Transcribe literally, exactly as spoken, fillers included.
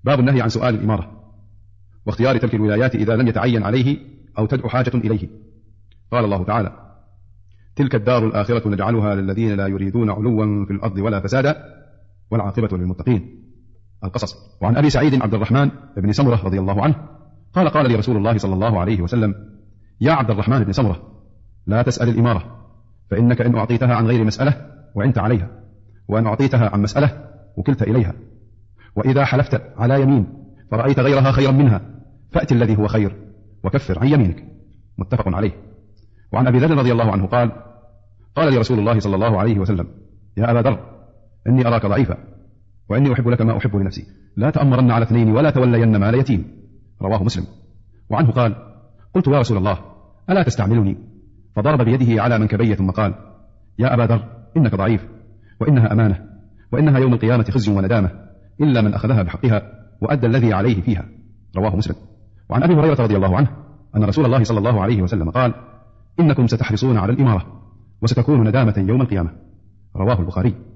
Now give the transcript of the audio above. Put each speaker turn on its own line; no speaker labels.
باب النهي عن سؤال الإمارة واختيار تلك الولايات إذا لم يتعين عليه أو تدعو حاجة إليه. قال الله تعالى: تلك الدار الآخرة نجعلها للذين لا يريدون علوا في الأرض ولا فسادا والعاقبة للمتقين. القصص. وعن أبي سعيد عبد الرحمن بن سمرة رضي الله عنه قال: قال لي رسول الله صلى الله عليه وسلم: يا عبد الرحمن بن سمرة، لا تسأل الإمارة، فإنك إن أعطيتها عن غير مسألة وعنت عليها، وأن أعطيتها عن مسألة وكلت إليها، وإذا حلفت على يمين فرأيت غيرها خيرا منها فأت الذي هو خير وكفر عن يمينك. متفق عليه. وعن أبي ذر رضي الله عنه قال: قال لي رسول الله صلى الله عليه وسلم: يا أبا ذر، إني أراك ضعيفا وإني أحب لك ما أحب لنفسي، لا تأمرن على اثنين ولا تولين مال يتيم. رواه مسلم. وعنه قال: قلت يا رسول الله، ألا تستعملني؟ فضرب بيده على منكبي ثم قال: يا أبا ذر، إنك ضعيف، وإنها أمانة، وإنها يوم القيامة خزي وندامة إلا من أخذها بحقها وأدى الذي عليه فيها. رواه مسلم. وعن أبي هريرة رضي الله عنه أن رسول الله صلى الله عليه وسلم قال: إنكم ستحرصون على الإمارة وستكون ندامة يوم القيامة. رواه البخاري.